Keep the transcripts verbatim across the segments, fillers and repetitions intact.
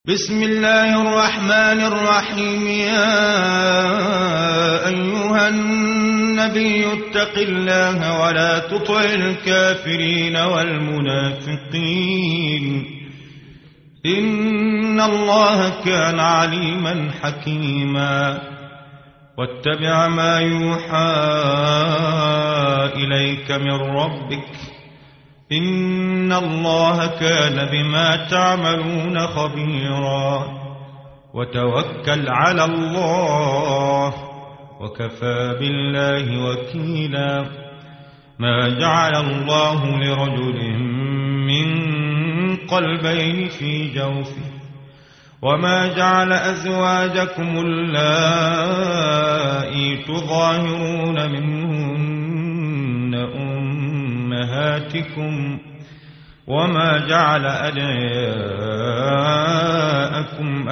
بسم الله الرحمن الرحيم. يا أيها النبي اتق الله ولا تطع الكافرين والمنافقين إن الله كان عليما حكيما. واتبع ما يوحى إليك من ربك إن الله كان بما تعملون خبيرا. وتوكل على الله وكفى بالله وكيلا. ما جعل الله لرجل من قلبين في جوفه وما جعل أزواجكم اللائي تظاهرون منهن أمهاتكم وما جعل أدعياءكم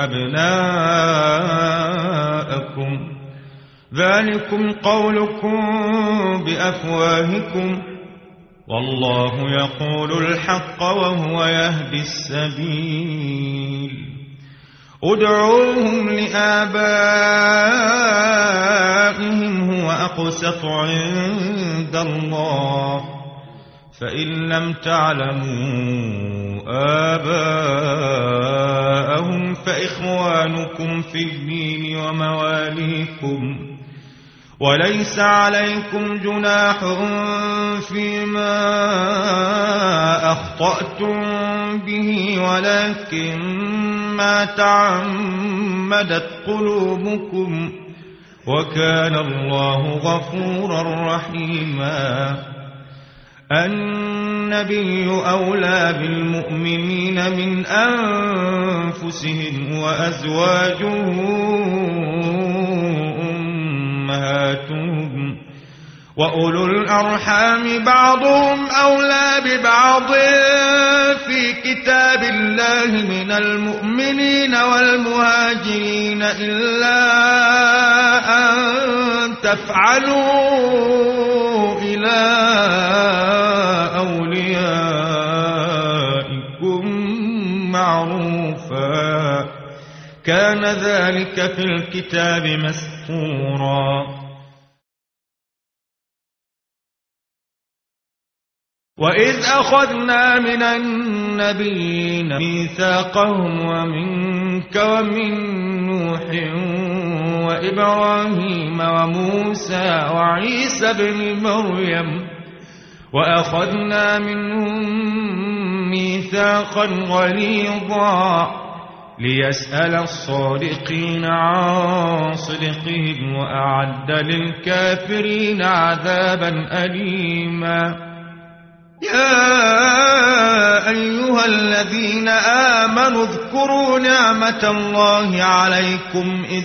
أبناءكم ذلكم قولكم بأفواهكم والله يقول الحق وهو يهدي السبيل. ادعوهم لآبائهم هو أقسط عند الله فإن لم تعلموا آباءهم فإخوانكم في الدين ومواليكم وليس عليكم جناح فيما أخطأتم به ولكن ما تعمدت قلوبكم وكان الله غفورا رحيما. النبي أولى بالمؤمنين من أنفسهم وأزواجه أمهاتهم وأولو الأرحام بعضهم أولى ببعض في كتاب الله من المؤمنين والمهاجرين إلا أن تفعلوا إلى أوليائكم معروفا كان ذلك في الكتاب مسطورا. وإذ أخذنا من النبيين ميثاقهم ومنك ومن نوح وإبراهيم وموسى وعيسى بن مريم وأخذنا منهم ميثاقا غليظا ليسأل الصادقين عن صدقهم وأعد للكافرين عذابا أليما. يا أيها الذين آمنوا اذكروا نعمة الله عليكم إذ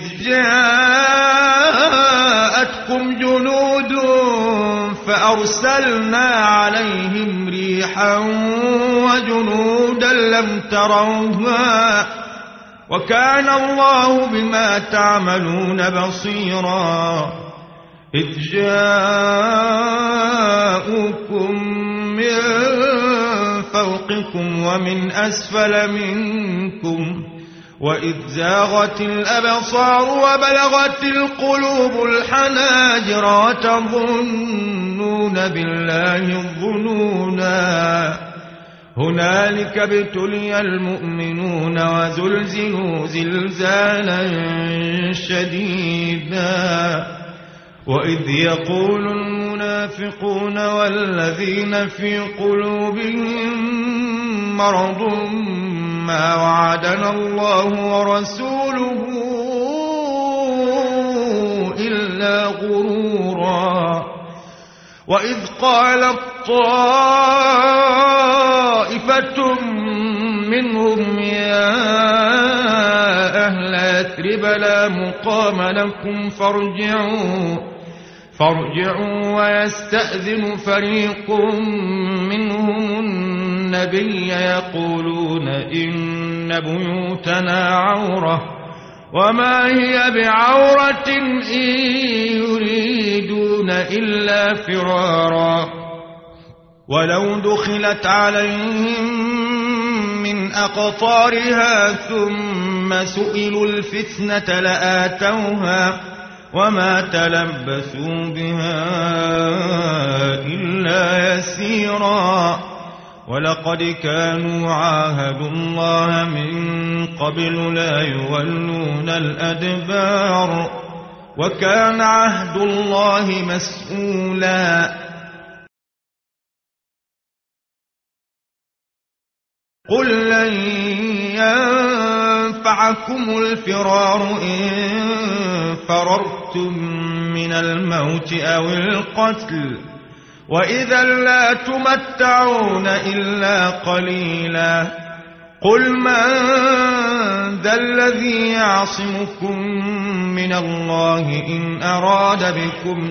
جاءتكم جنود فأرسلنا عليهم ريحا وجنودا لم تروها وكان الله بما تعملون بصيرا. إذ جاءوكم من فوقكم ومن أسفل منكم وإذ زاغت الأبصار وبلغت القلوب الحناجر وتظنون بالله الظنونا. هنالك ابتلي المؤمنون وزلزلوا زلزالا شديدا. وإذ يقول المنافقون والذين في قلوبهم مرض ما وعدنا الله ورسوله إلا غرورا. وإذ قالت طائفة منهم يا أهل يثرب لا مقام لكم فارجعوا فارجعوا ويستأذن فريق منهم النبي يقولون إن بيوتنا عورة وما هي بعورة إن يريدون إلا فرارا. ولو دخلت عليهم من أقطارها ثم سئلوا الفتنة لآتوها وما تلبثوا بها إلا يسيرا ولقد كانوا عاهدوا الله من قبل لا يولون الأدبار وكان عهد الله مسؤولا قل لن ينفعكم الفرار إن فررتم من الموت أو القتل وإذا لا تمتعون إلا قليلا قل من ذا الذي يعصمكم من الله إن أراد بكم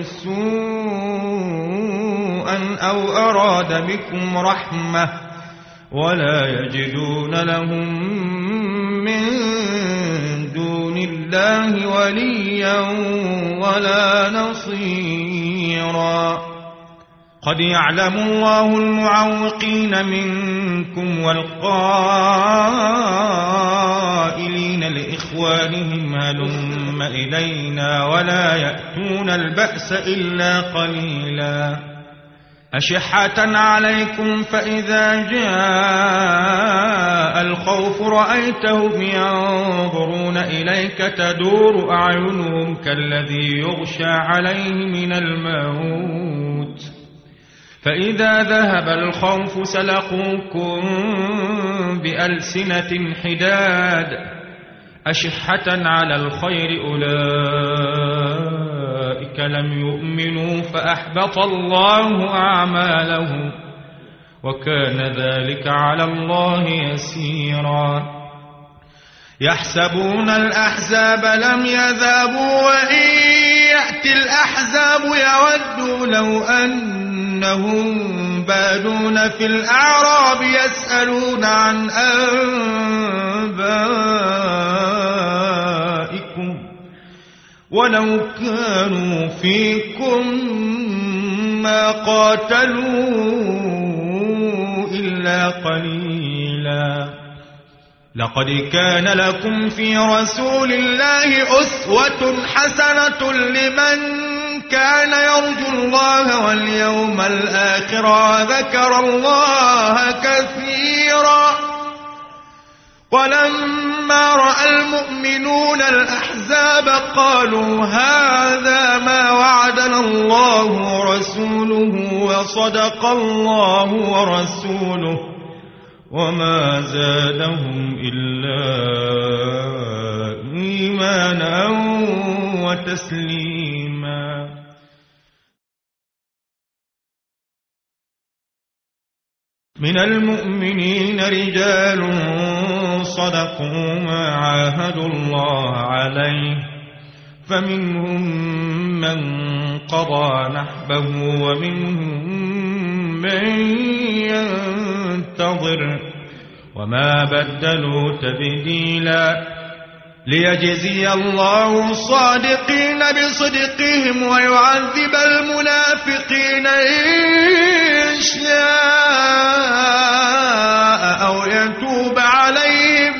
سوءا أو أراد بكم رحمة ولا يجدون لهم من دون الله وليا ولا نصيرا قد يعلم الله المعوقين منكم والقائلين لإخوانهم هلم إلينا ولا يأتون البأس إلا قليلا أشحة عليكم فإذا جاء الخوف رأيتهم ينظرون إليك تدور أعينهم كالذي يغشى عليه من الموت فإذا ذهب الخوف سلقوكم بألسنة حداد أشحة على الخير أولئك لم يؤمنوا فأحبط الله أعمالهم وكان ذلك على الله يسيرا يحسبون الأحزاب لم يذهبوا وإن يأتي الأحزاب يودوا لو أنهم بادون في الأعراب يسألون عن أنبائكم ولو كانوا فيكم ما قاتلوا إلا قليلا لقد كان لكم في رسول الله أسوة حسنة لمن كان يرجو الله واليوم الآخر وذكر الله كثيرا ولما رأى المؤمنون الأحزاب قالوا هذا ما وعدنا الله ورسوله وصدق الله ورسوله وما زادهم إلا إيمانا وتسليما من المؤمنين رجال صدقوا ما عاهدوا الله عليه فمنهم من قضى نحبه ومنهم من ينتظر وما بدلوا تبديلا ليجزي الله الصادقين بصدقهم ويعذب المنافقين إن شاء أو يتوب عليهم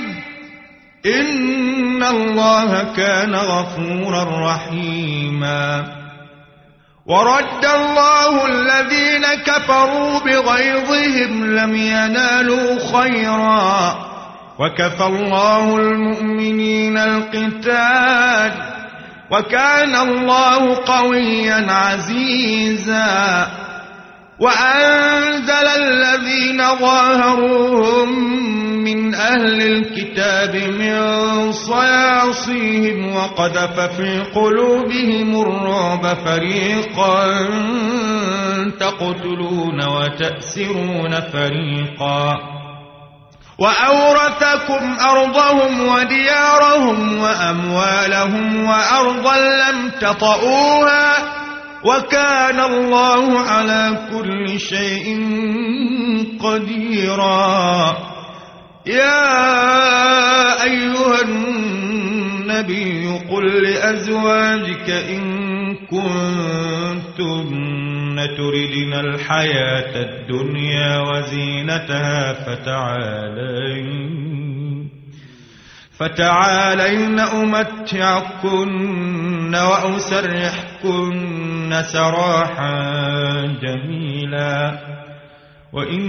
إن الله كان غفورا رحيما ورد الله الذين كفروا بغيظهم لم ينالوا خيرا وكفى الله المؤمنين القتال وكان الله قويا عزيزا وأنزل الذين ظاهروهم من أهل الكتاب من صياصيهم وقذف في قلوبهم الرعب فريقا تقتلون وتأسرون فريقا وأورثكم أرضهم وديارهم وأموالهم وأرضا لم تطئوها وكان الله على كل شيء قديرا يا أيها النبي قل لأزواجك إن كنتن تردن الحياة الدنيا وزينتها فتعالين فتعالين أمتعكن وأسرحكن سراحا جميلا وإن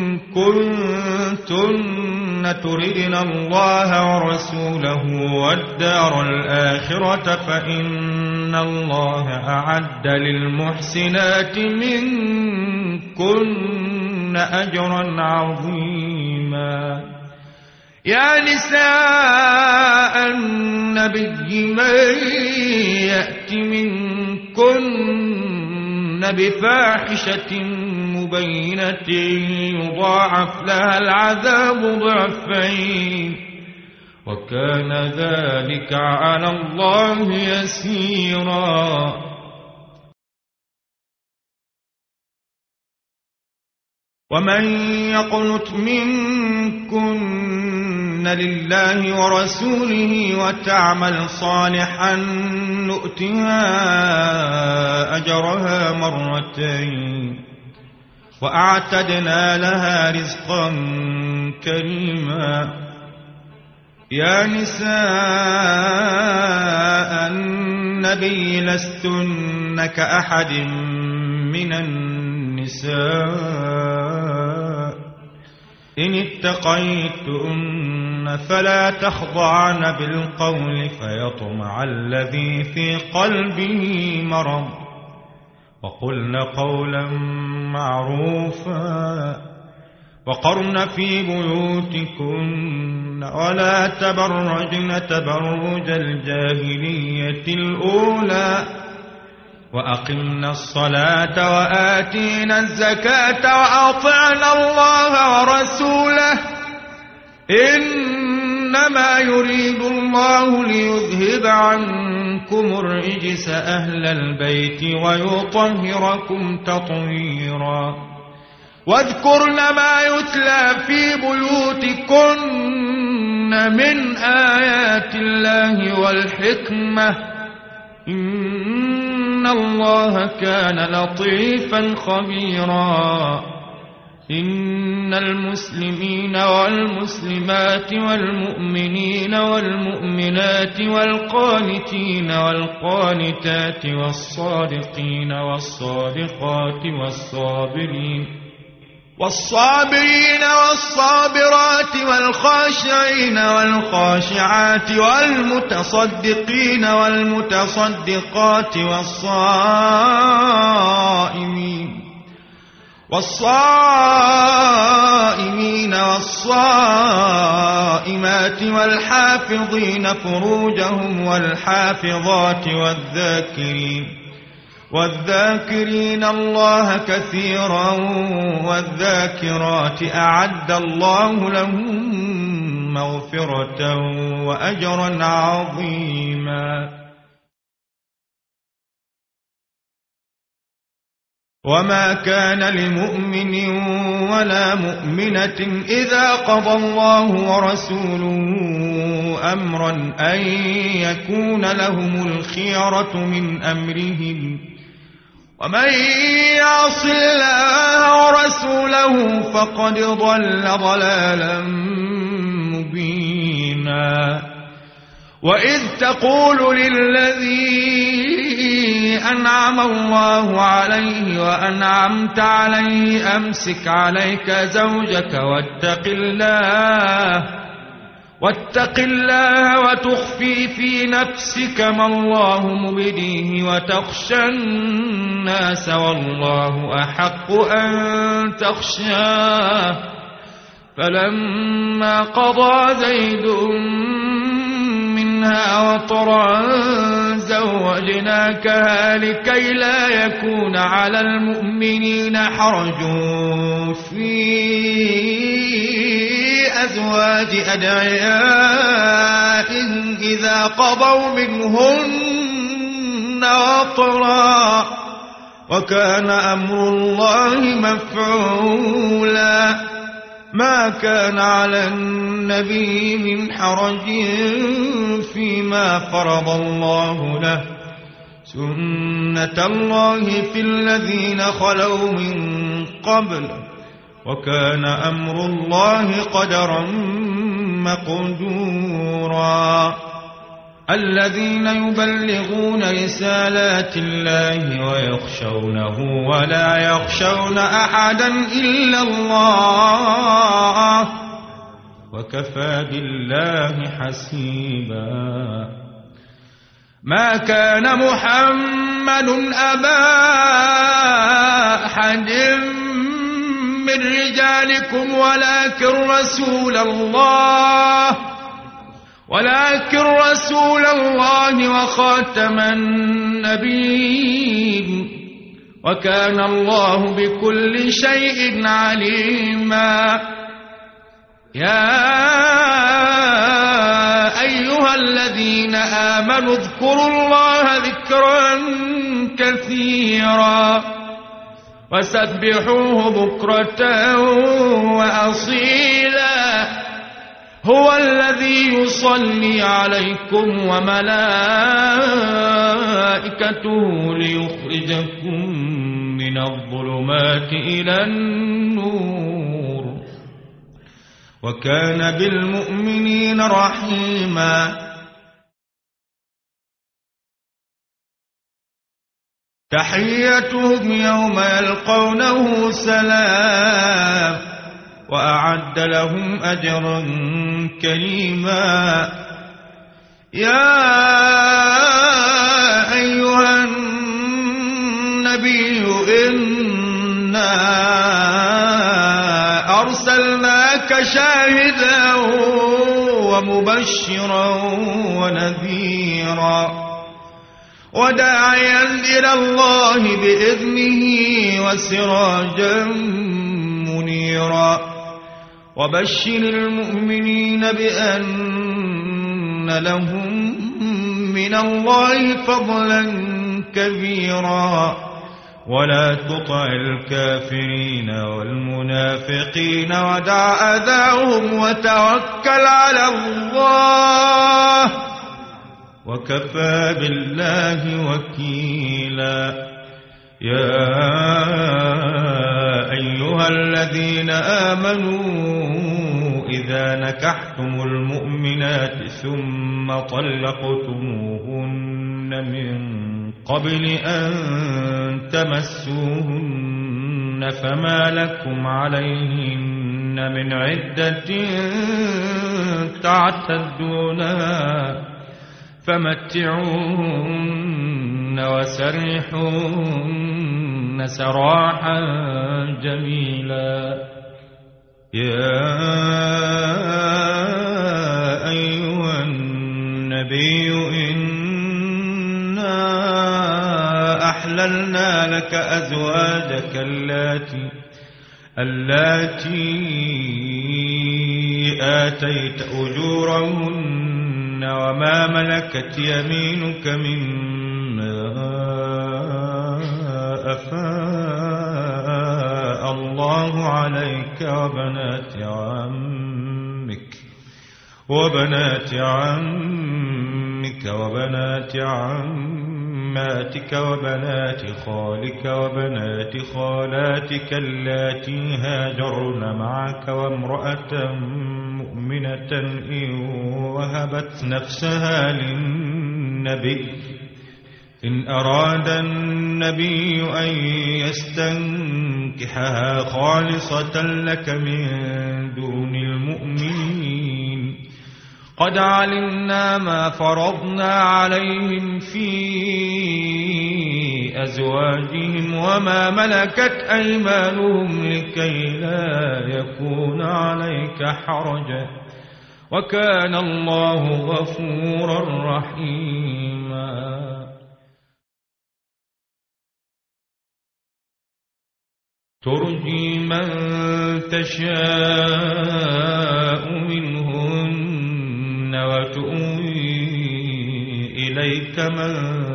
كنتن تردن الله ورسوله والدار الآخرة فإن الله أعد للمحسنات منكن أجرا عظيما. يا نساء النبي من يأت منكن بفاحشة مبينة يضاعف لها العذاب ضعفين وكان ذلك على الله يسيرا. ومن يقنت منكن لله ورسوله وتعمل صالحا نؤتها أجرها مرتين وأعتدنا لها رزقا كريما. يا نساء النبي لستن كأحد من النساء إن اتقيتن فلا تخضعن بالقول فيطمع الذي في قلبه مرض وقلن قولا معروفا وقرن في بيوتكن ولا تبرجن تبرج الجاهلية الأولى وأقمنا الصلاة وآتينا الزكاة وأطعنا الله ورسوله إنما يريد الله ليذهب عنكم الرجس أهل البيت ويطهركم تطهيرا. واذكرن ما يتلى في بيوتكن من آيات الله والحكمة إن الله كان لطيفا خبيرا. إن المسلمين والمسلمات والمؤمنين والمؤمنات والقانتين والقانتات والصادقين والصادقات والصابرين والصابرين والصابرات والخاشعين والخاشعات والمتصدقين والمتصدقات والصائمين والصائمين والصائمات والحافظين فروجهم والحافظات والذاكرين والذاكرين الله كثيرا والذاكرات أعد الله لهم مغفرة وأجرا عظيما. وما كان لمؤمن ولا مؤمنة إذا قضى الله ورسوله أمرا أن يكون لهم الخيرة من أمرهم ومن يعص الله ورسوله فقد ضل ضلالا مبينا. وإذ تقول للذي أنعم الله عليه وأنعمت عليه أمسك عليك زوجك واتق الله واتق الله وتخفي في نفسك ما الله مبديه وتخشى الناس والله أحق أن تخشاه. فلما قضى زيد منها وطرا زوجناكها لكي لا يكون على المؤمنين حرج في أزواج أدعيائهم إذا قضوا منهن وطرا وكان أمر الله مفعولا. ما كان على النبي من حرج فيما فرض الله له سنة الله في الذين خلوا من قبل وكان أمر الله قدرا مقدورا الذين يبلغون رسالات الله ويخشونه ولا يخشون أحدا إلا الله وكفى بالله حسيبا ما كان محمد أبا أحد من رجالكم ولكن رسول الله ولكن رسول الله وخاتم النبيين وكان الله بكل شيء عليما يا أيها الذين آمنوا اذكروا الله ذكرا كثيرا وسبحوه بكرة وأصيلا هو الذي يصلي عليكم وملائكته ليخرجكم من الظلمات إلى النور وكان بالمؤمنين رحيما تحيتهم يوم يلقونه سلام وأعد لهم أجرا كريما يا أيها النبي إنا أرسلناك شاهدا ومبشرا ونذيرا وداعيا إلى الله بإذنه وسراجا منيرا وبشر المؤمنين بأن لهم من الله فضلا كبيرا ولا تطع الكافرين والمنافقين ودع أذاهم وتوكل على الله وكفى بالله وكيلا يا أيها الذين آمنوا إذا نكحتم المؤمنات ثم طلقتموهن من قبل أن تمسوهن فما لكم عليهن من عدة تعتدونها فمتعوهن وسرحوهن سراحا جميلا يا أيها النبي إنا أحللنا لك أزواجك اللاتي اللاتي آتيت أجورهن وما ملكت يمينك مما أفاء الله عليك وبنات عمك وبنات عمك وبنات عماتك وبنات خالك وبنات خالاتك اللاتي هاجرن معك وامرأة مؤمنة إن وهبت نفسها للنبي إن أراد النبي أن يستنكحها خالصة لك من دون المؤمنين قد علمنا ما فرضنا عليهم في أزواجهم وما ملكت أيمانهم لكي لا يكون عليك حرج وكان الله غفورا رحيما ترجي من تشاء منهن وتؤوي إليك من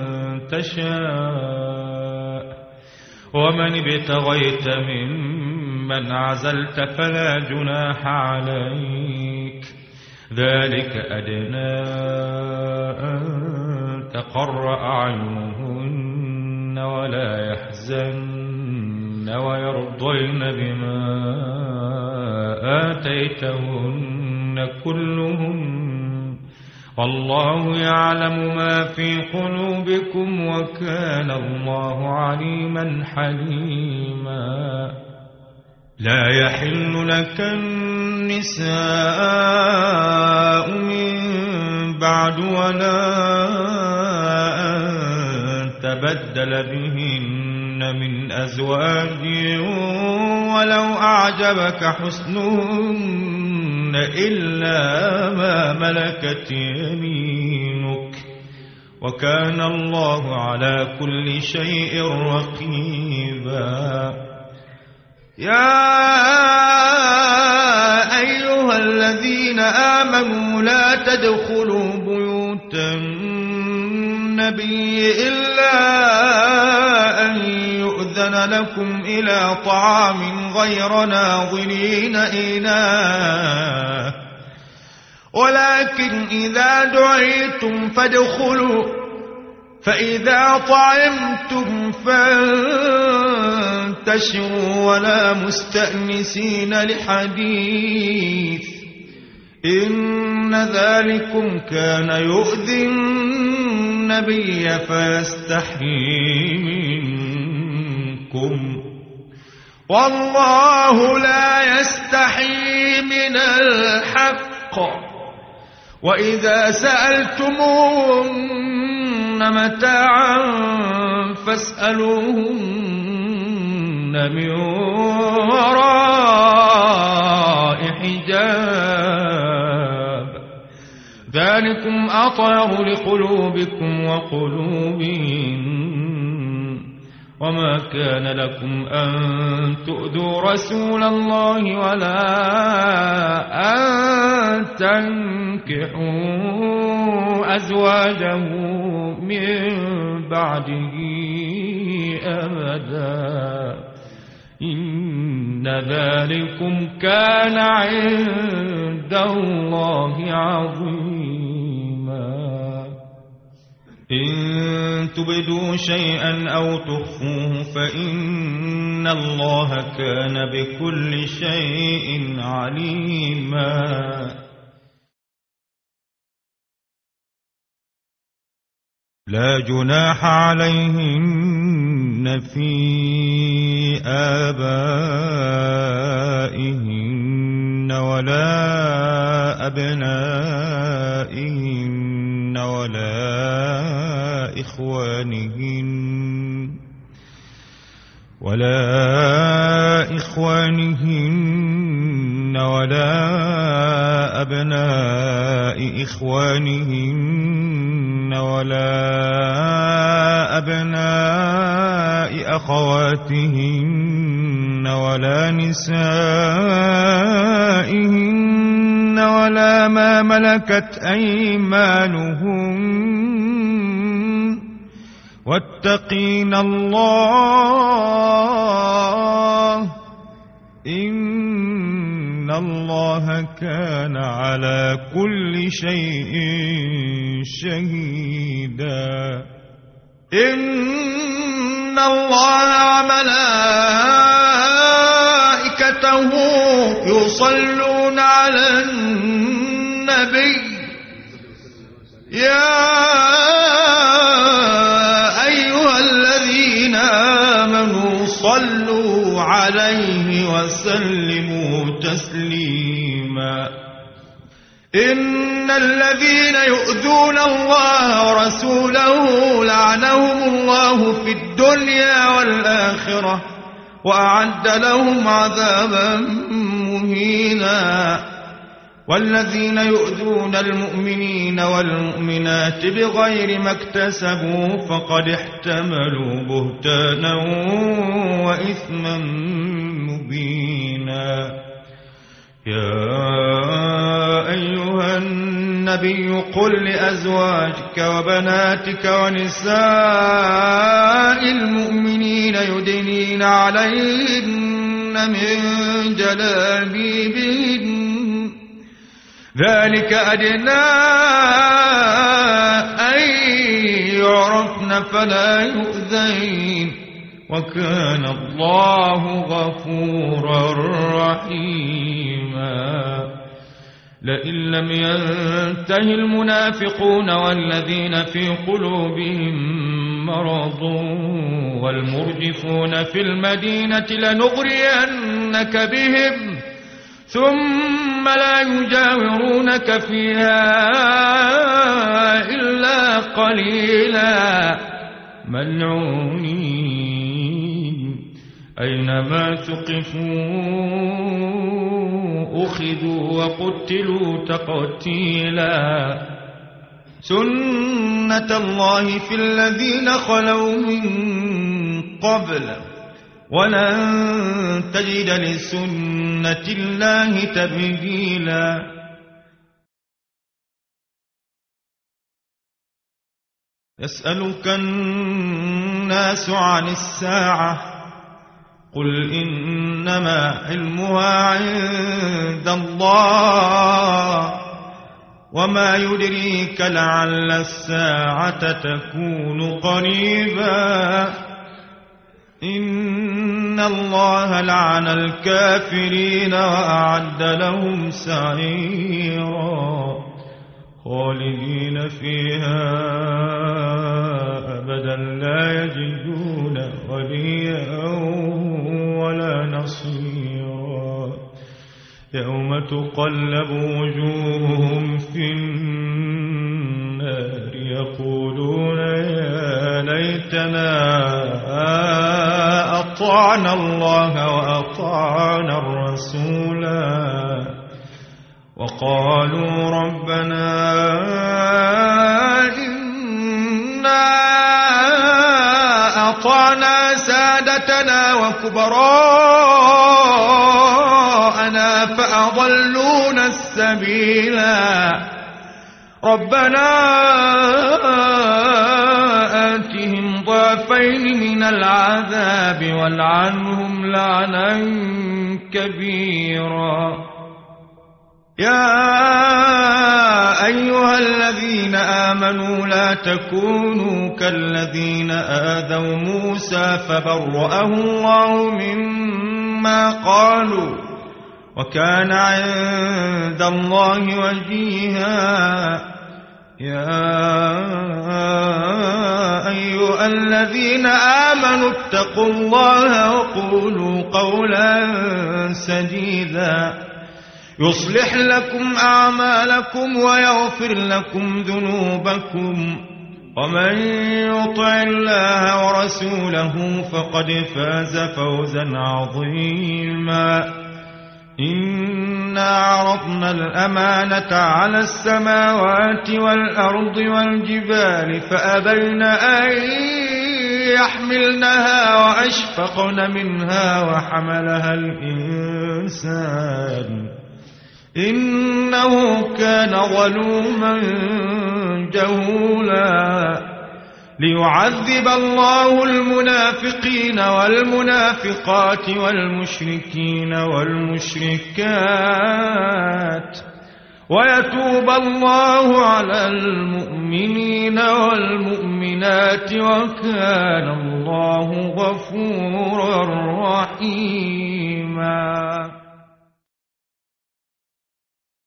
تشاء ومن ابتغيت ممن عزلت فلا جناح عليك ذلك أدنى أن تقر أعينهن ولا يحزن ويرضين بما آتيتهن كلهن والله يعلم ما في قلوبكم وكان الله عليما حليما لا يحل لك النساء من بعد ولا أن تبدل بهن من أزواج ولو أعجبك حسنهن إلا ما ملكت يمينك وكان الله على كل شيء رقيبا يا أيها الذين آمنوا لا تدخلوا بيوت النبي إلا أن يؤذن لكم إلى طعام غير ناظرين إناه ولكن إذا دعيتم فادخلوا فإذا طعمتم فانتشروا ولا مستأنسين لحديث إن ذلكم كان يؤذي النبي فيستحيي منكم والله لا يستحيي من الحق وإذا سألتموهن متاعا فاسألوهن من وراء حجاب ذلكم أطهر لقلوبكم وقلوبهم وما كان لكم أن تؤذوا رسول الله ولا أن تنكحوا أزواجه من بعده أبدا إن ذلكم كان عند الله عظيما إن تبدوا شيئا أو تخفوه فإن الله كان بكل شيء عليما لا جناح عليهن في آبائهن ولا أبنائهن ولا إخوانهن ولا إخوانهن ولا أبناء إخوانهن ولا أبناء أخواتهن ولا نسائهن ولا ما ملكت أيمانهن واتقين الله إن الله كان على كل شيء شهيدا إن الله وملائكته يصلون على النبي يا أيها الذين آمنوا صلوا عليه وسلموا تسليما إن الذين يؤذون الله ورسوله لعنهم الله في الدنيا والآخرة وأعد لهم عذابا مهينا والذين يؤذون المؤمنين والمؤمنات بغير ما اكتسبوا فقد احتملوا بهتانا وإثما مبينا يا أيها النبي قل لأزواجك وبناتك ونساء المؤمنين يدنين عليهن من جلابيبهن ذلك أدنى أن يعرفن فلا يؤذين وكان الله غفورا رحيما لئن لم ينته المنافقون والذين في قلوبهم مرض والمرجفون في المدينة لنغرينك بهم ثم لا يجاورونك فيها إلا قليلا ملعونين أينما ثقفوا أخذوا وقتلوا تقتيلا سنة الله في الذين خلوا من قبل ولن تجد لسنة الله تبديلا يسألك الناس عن الساعة قل إنما علمها عند الله وما يدريك لعل الساعة تكون قريبا إن الله لعن الكافرين وأعد لهم سعيرا خالدين فيها أبدا لا يجدون وليا ولا نصيرا يوم تقلب وجوههم في النار يقولون يا ليتنا أطعنا الله وأطعنا الرسولا وقالوا ربنا إنا أطعنا سادتنا وكبراءنا فأضلونا السبيلا ربنا آتهم ضعفين من العذاب والعنهم لعنا كبيرا يا أيها الذين آمنوا لا تكونوا كالذين آذوا موسى فبرأه الله مما قالوا وكان عند الله وجيها يا أيها الذين آمنوا اتقوا الله وقولوا قولا سديدا يصلح لكم أعمالكم ويغفر لكم ذنوبكم ومن يطع الله ورسوله فقد فاز فوزا عظيما إنا عرضنا الأمانة على السماوات والأرض والجبال فأبين أن يحملنها وأشفقن منها وحملها الإنسان إنه كان ظلوما جهولا ليعذب الله المنافقين والمنافقات والمشركين والمشركات ويتوب الله على المؤمنين والمؤمنات وكان الله غفورا رحيما